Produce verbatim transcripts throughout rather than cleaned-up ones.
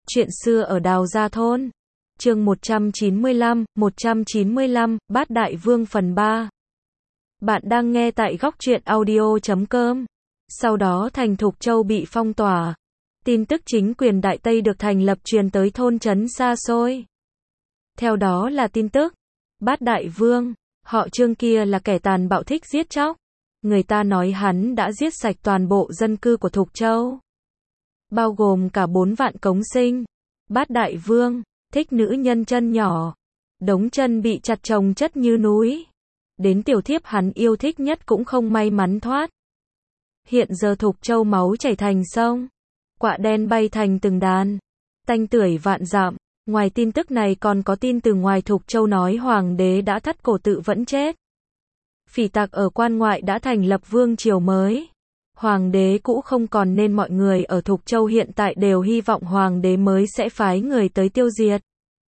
Chuyện xưa ở Đào Gia Thôn. Chương một trăm chín mươi lăm, một trăm chín mươi lăm, Bát Đại Vương phần ba. Bạn đang nghe tại góc truyện audio chấm com. Sau đó thành Thục Châu bị phong tỏa. Tin tức chính quyền Đại Tây được thành lập truyền tới thôn trấn xa xôi. Theo đó là tin tức Bát Đại Vương, họ Trương kia là kẻ tàn bạo thích giết chóc. Người ta nói hắn đã giết sạch toàn bộ dân cư của Thục Châu, bao gồm cả bốn vạn cống sinh. Bát Đại Vương thích nữ nhân chân nhỏ, đống chân bị chặt chồng chất như núi. Đến tiểu thiếp hắn yêu thích nhất cũng không may mắn thoát. Hiện giờ Thục Châu máu chảy thành sông, quạ đen bay thành từng đàn, tanh tưởi vạn dặm. Ngoài tin tức này còn có tin từ ngoài Thục Châu nói hoàng đế đã thắt cổ tự vẫn chết. Phỉ tặc ở quan ngoại đã thành lập vương triều mới. Hoàng đế cũ không còn nên mọi người ở Thục Châu hiện tại đều hy vọng hoàng đế mới sẽ phái người tới tiêu diệt.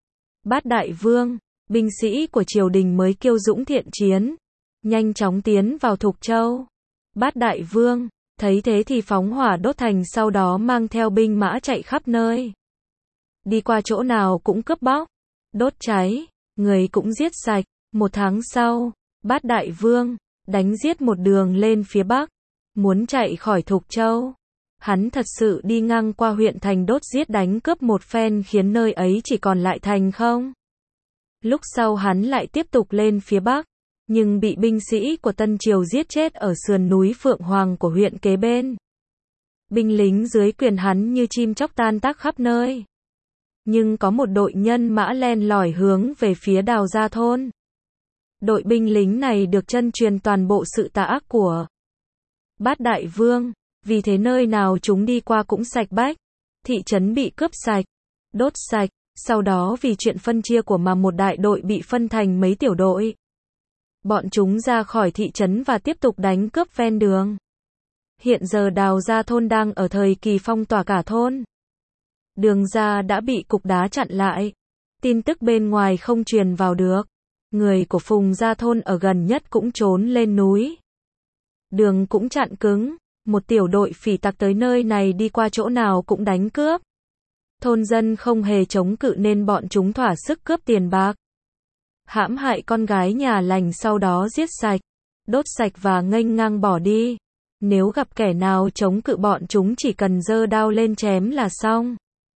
Bát Đại Vương, binh sĩ của triều đình mới kiêu dũng thiện chiến, nhanh chóng tiến vào Thục Châu. Bát Đại Vương thấy thế thì phóng hỏa đốt thành, sau đó mang theo binh mã chạy khắp nơi. Đi qua chỗ nào cũng cướp bóc, đốt cháy, người cũng giết sạch. Một tháng sau, Bát Đại Vương đánh giết một đường lên phía bắc, muốn chạy khỏi Thục Châu. Hắn thật sự đi ngang qua huyện thành đốt giết đánh cướp một phen khiến nơi ấy chỉ còn lại thành không. Lúc sau hắn lại tiếp tục lên phía bắc, nhưng bị binh sĩ của Tân Triều giết chết ở sườn núi Phượng Hoàng của huyện kế bên. Binh lính dưới quyền hắn như chim chóc tan tác khắp nơi. Nhưng có một đội nhân mã len lỏi hướng về phía Đào Gia Thôn. Đội binh lính này được chân truyền toàn bộ sự tà ác của Bát Đại Vương, vì thế nơi nào chúng đi qua cũng sạch bách. Thị trấn bị cướp sạch, đốt sạch, sau đó vì chuyện phân chia của mà một đại đội bị phân thành mấy tiểu đội. Bọn chúng ra khỏi thị trấn và tiếp tục đánh cướp ven đường. Hiện giờ Đào Gia Thôn đang ở thời kỳ phong tỏa cả thôn. Đường ra đã bị cục đá chặn lại. Tin tức bên ngoài không truyền vào được. Người của Phùng Gia Thôn ở gần nhất cũng trốn lên núi. Đường cũng chặn cứng. Một tiểu đội phỉ tặc tới nơi này đi qua chỗ nào cũng đánh cướp. Thôn dân không hề chống cự nên bọn chúng thỏa sức cướp tiền bạc, hãm hại con gái nhà lành, sau đó giết sạch, đốt sạch và nghênh ngang bỏ đi. Nếu gặp kẻ nào chống cự bọn chúng chỉ cần giơ đao lên chém là xong.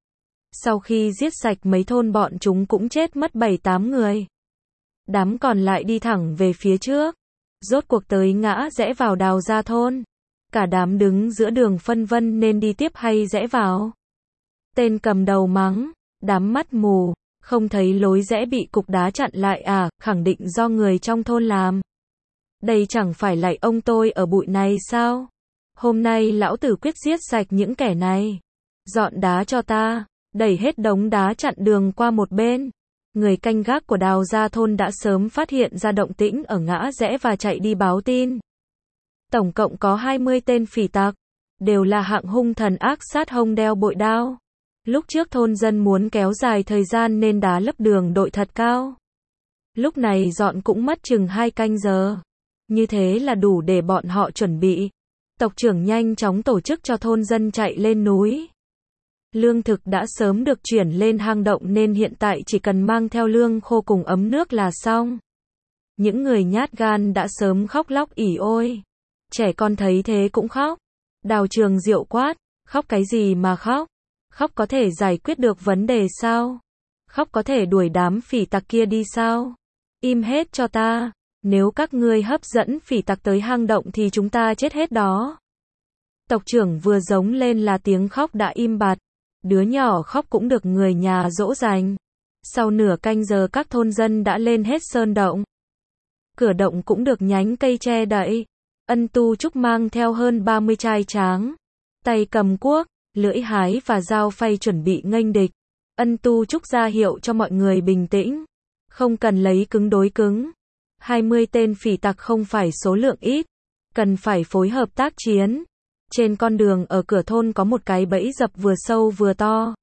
Sau khi giết sạch mấy thôn bọn chúng cũng chết mất bảy tám người. Đám còn lại đi thẳng về phía trước. Rốt cuộc tới ngã rẽ vào Đào Gia Thôn. Cả đám đứng giữa đường phân vân nên đi tiếp hay rẽ vào. Tên cầm đầu mắng, đám mắt mù, không thấy lối rẽ bị cục đá chặn lại à, khẳng định do người trong thôn làm. Đây chẳng phải lại ông tôi ở bụi này sao? Hôm nay lão tử quyết giết sạch những kẻ này. Dọn đá cho ta, đẩy hết đống đá chặn đường qua một bên. Người canh gác của Đào Gia Thôn đã sớm phát hiện ra động tĩnh ở ngã rẽ và chạy đi báo tin. Tổng cộng có hai mươi tên phỉ tặc, đều là hạng hung thần ác sát, hông đeo bội đao. Lúc trước thôn dân muốn kéo dài thời gian nên đá lấp đường đội thật cao. Lúc này dọn cũng mất chừng hai canh giờ. Như thế là đủ để bọn họ chuẩn bị. Tộc trưởng nhanh chóng tổ chức cho thôn dân chạy lên núi. Lương thực đã sớm được chuyển lên hang động nên hiện tại chỉ cần mang theo lương khô cùng ấm nước là xong. Những người nhát gan đã sớm khóc lóc ỉ ôi. Trẻ con thấy thế cũng khóc. Đào Trường Diệu quát, khóc cái gì mà khóc? Khóc có thể giải quyết được vấn đề sao? Khóc có thể đuổi đám phỉ tặc kia đi sao? Im hết cho ta, nếu các ngươi hấp dẫn phỉ tặc tới hang động thì chúng ta chết hết đó. Tộc trưởng vừa giống lên là tiếng khóc đã im bặt. Đứa nhỏ khóc cũng được người nhà dỗ dành. Sau nửa canh giờ các thôn dân đã lên hết sơn động. Cửa động cũng được nhánh cây che đậy. Ân Tu Trúc mang theo hơn ba mươi trai tráng, tay cầm cuốc, lưỡi hái và dao phay chuẩn bị nghênh địch. Ân Tu Trúc ra hiệu cho mọi người bình tĩnh, không cần lấy cứng đối cứng. hai mươi tên phỉ tặc không phải số lượng ít, cần phải phối hợp tác chiến. Trên con đường ở cửa thôn có một cái bẫy dập vừa sâu vừa to.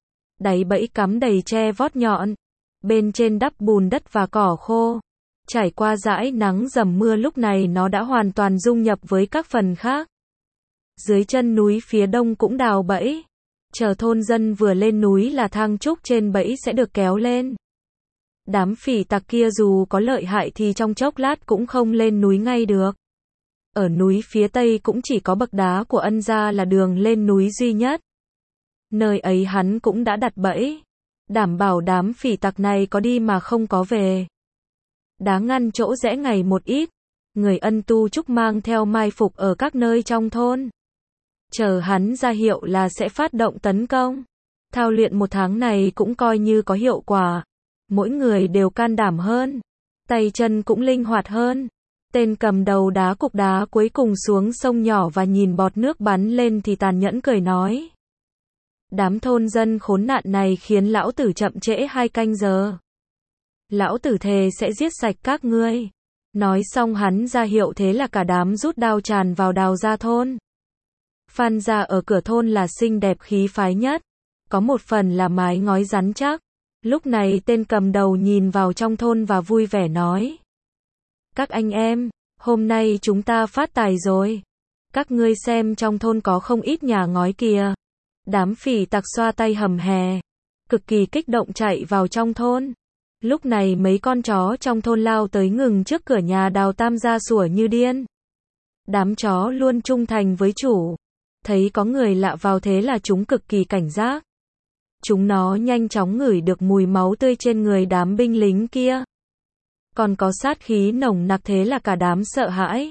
Đáy bẫy cắm đầy tre vót nhọn, bên trên đắp bùn đất và cỏ khô. Trải qua dãi nắng dầm mưa lúc này nó đã hoàn toàn dung nhập với các phần khác. Dưới chân núi phía đông cũng đào bẫy. Chờ thôn dân vừa lên núi là thang trúc trên bẫy sẽ được kéo lên. Đám phỉ tặc kia dù có lợi hại thì trong chốc lát cũng không lên núi ngay được. Ở núi phía tây cũng chỉ có bậc đá của Ân gia là đường lên núi duy nhất. Nơi ấy hắn cũng đã đặt bẫy, đảm bảo đám phỉ tặc này có đi mà không có về. Đá ngăn chỗ rẽ ngày một ít, người Ân Tu Trúc mang theo mai phục ở các nơi trong thôn. Chờ hắn ra hiệu là sẽ phát động tấn công. Thao luyện một tháng này cũng coi như có hiệu quả. Mỗi người đều can đảm hơn, tay chân cũng linh hoạt hơn. Tên cầm đầu đá cục đá cuối cùng xuống sông nhỏ và nhìn bọt nước bắn lên thì tàn nhẫn cười nói. Đám thôn dân khốn nạn này khiến lão tử chậm trễ hai canh giờ. Lão tử thề sẽ giết sạch các ngươi. Nói xong hắn ra hiệu thế là cả đám rút đao tràn vào Đào gia thôn. Phan gia ở cửa thôn là xinh đẹp khí phái nhất, có một phần là mái ngói rắn chắc. Lúc này tên cầm đầu nhìn vào trong thôn và vui vẻ nói. Các anh em, hôm nay chúng ta phát tài rồi. Các ngươi xem trong thôn có không ít nhà ngói kìa. Đám phỉ tặc xoa tay hầm hè, cực kỳ kích động chạy vào trong thôn. Lúc này mấy con chó trong thôn lao tới ngừng trước cửa nhà Đào Tam gia sủa như điên. Đám chó luôn trung thành với chủ. Thấy có người lạ vào thế là chúng cực kỳ cảnh giác. Chúng nó nhanh chóng ngửi được mùi máu tươi trên người đám binh lính kia. Còn có sát khí nồng nặc thế là cả đám sợ hãi.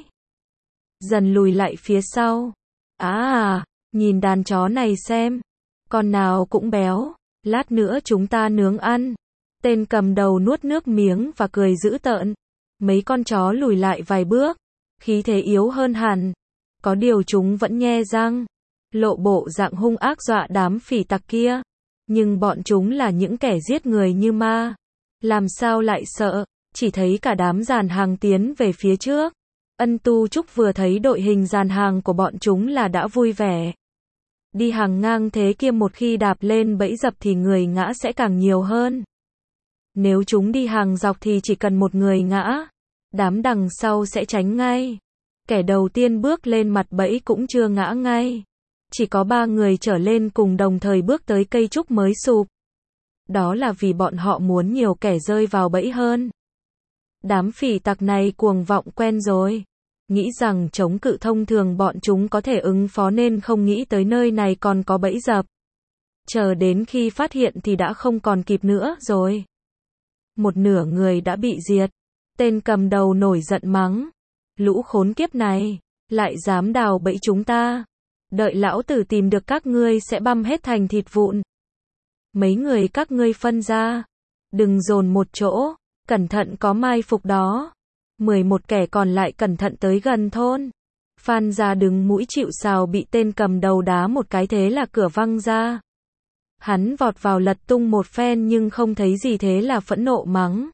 Dần lùi lại phía sau. À à, nhìn đàn chó này xem. Con nào cũng béo. Lát nữa chúng ta nướng ăn. Tên cầm đầu nuốt nước miếng và cười dữ tợn. Mấy con chó lùi lại vài bước. Khí thế yếu hơn hẳn. Có điều chúng vẫn nhe răng. Lộ bộ dạng hung ác dọa đám phỉ tặc kia. Nhưng bọn chúng là những kẻ giết người như ma. Làm sao lại sợ, chỉ thấy cả đám dàn hàng tiến về phía trước. Ân Tu Trúc vừa thấy đội hình dàn hàng của bọn chúng là đã vui vẻ. Đi hàng ngang thế kia một khi đạp lên bẫy dập thì người ngã sẽ càng nhiều hơn. Nếu chúng đi hàng dọc thì chỉ cần một người ngã, đám đằng sau sẽ tránh ngay. Kẻ đầu tiên bước lên mặt bẫy cũng chưa ngã ngay. Chỉ có ba người trở lên cùng đồng thời bước tới cây trúc mới sụp. Đó là vì bọn họ muốn nhiều kẻ rơi vào bẫy hơn. Đám phỉ tặc này cuồng vọng quen rồi. Nghĩ rằng chống cự thông thường bọn chúng có thể ứng phó nên không nghĩ tới nơi này còn có bẫy dập. Chờ đến khi phát hiện thì đã không còn kịp nữa rồi. Một nửa người đã bị diệt. Tên cầm đầu nổi giận mắng. Lũ khốn kiếp này, lại dám đào bẫy chúng ta. Đợi lão tử tìm được các ngươi sẽ băm hết thành thịt vụn. Mấy người các ngươi phân ra. Đừng dồn một chỗ, cẩn thận có mai phục đó. mười một kẻ còn lại cẩn thận tới gần thôn. Phan gia đứng mũi chịu sào bị tên cầm đầu đá một cái thế là cửa văng ra. Hắn vọt vào lật tung một phen nhưng không thấy gì thế là phẫn nộ mắng.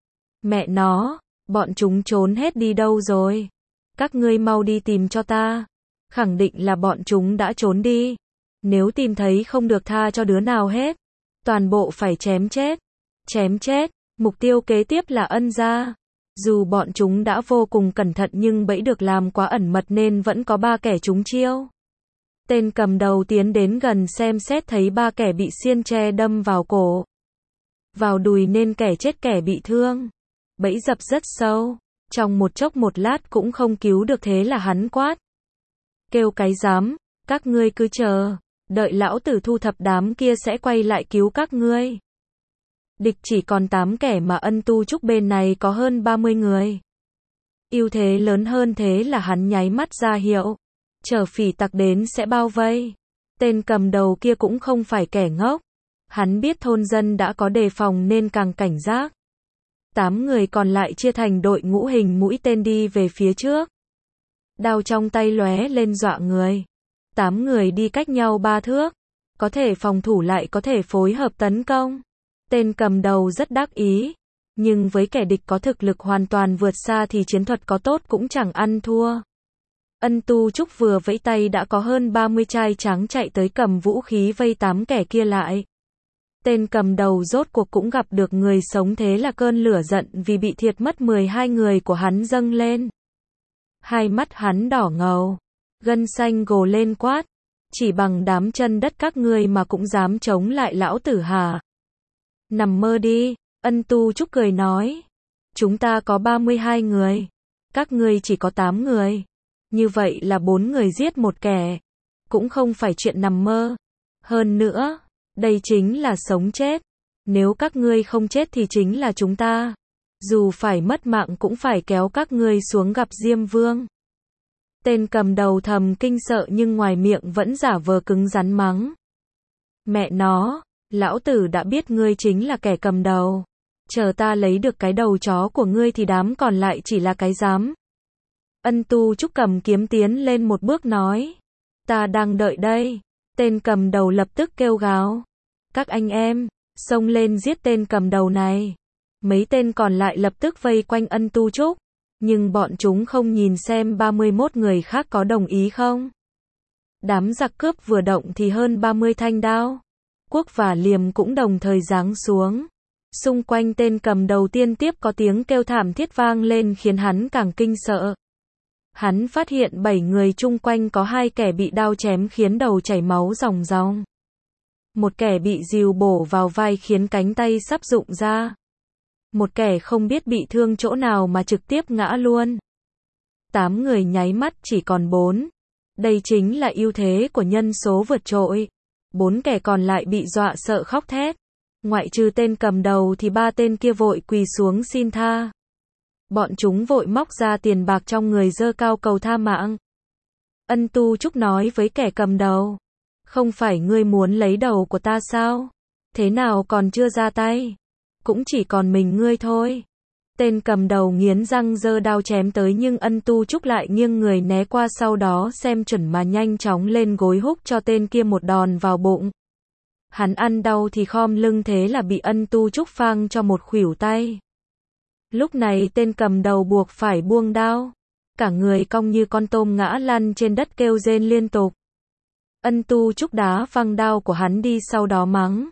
Mẹ nó, bọn chúng trốn hết đi đâu rồi? Các ngươi mau đi tìm cho ta. Khẳng định là bọn chúng đã trốn đi. Nếu tìm thấy không được tha cho đứa nào hết. Toàn bộ phải chém chết. Chém chết, mục tiêu kế tiếp là Ân gia. Dù bọn chúng đã vô cùng cẩn thận nhưng bẫy được làm quá ẩn mật nên vẫn có ba kẻ trúng chiêu. Tên cầm đầu tiến đến gần xem xét thấy ba kẻ bị xiên tre đâm vào cổ. Vào đùi nên kẻ chết kẻ bị thương. Bẫy dập rất sâu. Trong một chốc một lát cũng không cứu được thế là hắn quát. Kêu cái dám, các ngươi cứ chờ. Đợi lão tử thu thập đám kia sẽ quay lại cứu các ngươi. Địch chỉ còn tám kẻ mà Ân Tu Trúc bên này có hơn ba mươi người. Ưu thế lớn hơn thế là hắn nháy mắt ra hiệu. Chờ phỉ tặc đến sẽ bao vây. Tên cầm đầu kia cũng không phải kẻ ngốc. Hắn biết thôn dân đã có đề phòng nên càng cảnh giác. Tám người còn lại chia thành đội ngũ hình mũi tên đi về phía trước. Đao trong tay lóe lên dọa người. Tám người đi cách nhau ba thước. Có thể phòng thủ lại có thể phối hợp tấn công. Tên cầm đầu rất đắc ý. Nhưng với kẻ địch có thực lực hoàn toàn vượt xa thì chiến thuật có tốt cũng chẳng ăn thua. Ân Tu Trúc vừa vẫy tay đã có hơn ba mươi trai trắng chạy tới cầm vũ khí vây tám kẻ kia lại. Tên cầm đầu rốt cuộc cũng gặp được người sống thế là cơn lửa giận vì bị thiệt mất mười hai người của hắn dâng lên. Hai mắt hắn đỏ ngầu, gân xanh gồ lên quát. Chỉ bằng đám chân đất các ngươi mà cũng dám chống lại lão tử hả? Nằm mơ đi, Ân Tu Trúc cười nói. Chúng ta có ba mươi hai người. Các ngươi chỉ có tám người. Như vậy là bốn người giết một kẻ. Cũng không phải chuyện nằm mơ. Hơn nữa, đây chính là sống chết. Nếu các ngươi không chết thì chính là chúng ta. Dù phải mất mạng cũng phải kéo các ngươi xuống gặp Diêm Vương. Tên cầm đầu thầm kinh sợ nhưng ngoài miệng vẫn giả vờ cứng rắn mắng. Mẹ nó, lão tử đã biết ngươi chính là kẻ cầm đầu. Chờ ta lấy được cái đầu chó của ngươi thì đám còn lại chỉ là cái dám. Ân Tu Trúc cầm kiếm tiến lên một bước nói. Ta đang đợi đây. Tên cầm đầu lập tức kêu gào. Các anh em, xông lên giết tên cầm đầu này. Mấy tên còn lại lập tức vây quanh Ân Tu Trúc. Nhưng bọn chúng không nhìn xem ba mươi mốt người khác có đồng ý không. Đám giặc cướp vừa động thì hơn ba mươi thanh đao, cuốc và liềm cũng đồng thời giáng xuống. Xung quanh tên cầm đầu tiên tiếp có tiếng kêu thảm thiết vang lên khiến hắn càng kinh sợ. Hắn phát hiện bảy người chung quanh có hai kẻ bị đao chém khiến đầu chảy máu ròng ròng. Một kẻ bị rìu bổ vào vai khiến cánh tay sắp rụng ra. Một kẻ không biết bị thương chỗ nào mà trực tiếp ngã luôn. Tám người nháy mắt chỉ còn bốn. Đây chính là ưu thế của nhân số vượt trội. Bốn kẻ còn lại bị dọa sợ khóc thét. Ngoại trừ tên cầm đầu thì ba tên kia vội quỳ xuống xin tha. Bọn chúng vội móc ra tiền bạc trong người giơ cao cầu tha mạng. Ân Tu Trúc nói với kẻ cầm đầu. Không phải ngươi muốn lấy đầu của ta sao? Thế nào còn chưa ra tay? Cũng chỉ còn mình ngươi thôi. Tên cầm đầu nghiến răng giơ đao chém tới nhưng Ân Tu Trúc lại nghiêng người né qua sau đó xem chuẩn mà nhanh chóng lên gối húc cho tên kia một đòn vào bụng. Hắn ăn đau thì khom lưng thế là bị Ân Tu Trúc phang cho một khuỷu tay. Lúc này tên cầm đầu buộc phải buông đao. Cả người cong như con tôm ngã lăn trên đất kêu rên liên tục. Ân Tu Trúc đá văng đao của hắn đi sau đó mắng.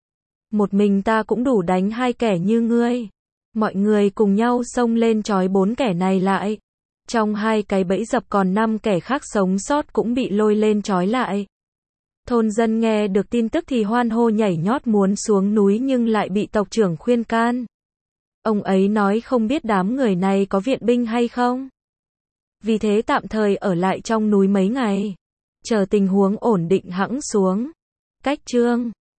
Một mình ta cũng đủ đánh hai kẻ như ngươi. Mọi người cùng nhau xông lên trói bốn kẻ này lại. Trong hai cái bẫy dập còn năm kẻ khác sống sót cũng bị lôi lên trói lại. Thôn dân nghe được tin tức thì hoan hô nhảy nhót muốn xuống núi nhưng lại bị tộc trưởng khuyên can. Ông ấy nói không biết đám người này có viện binh hay không. Vì thế tạm thời ở lại trong núi mấy ngày. Chờ tình huống ổn định hẵng xuống. Cách chương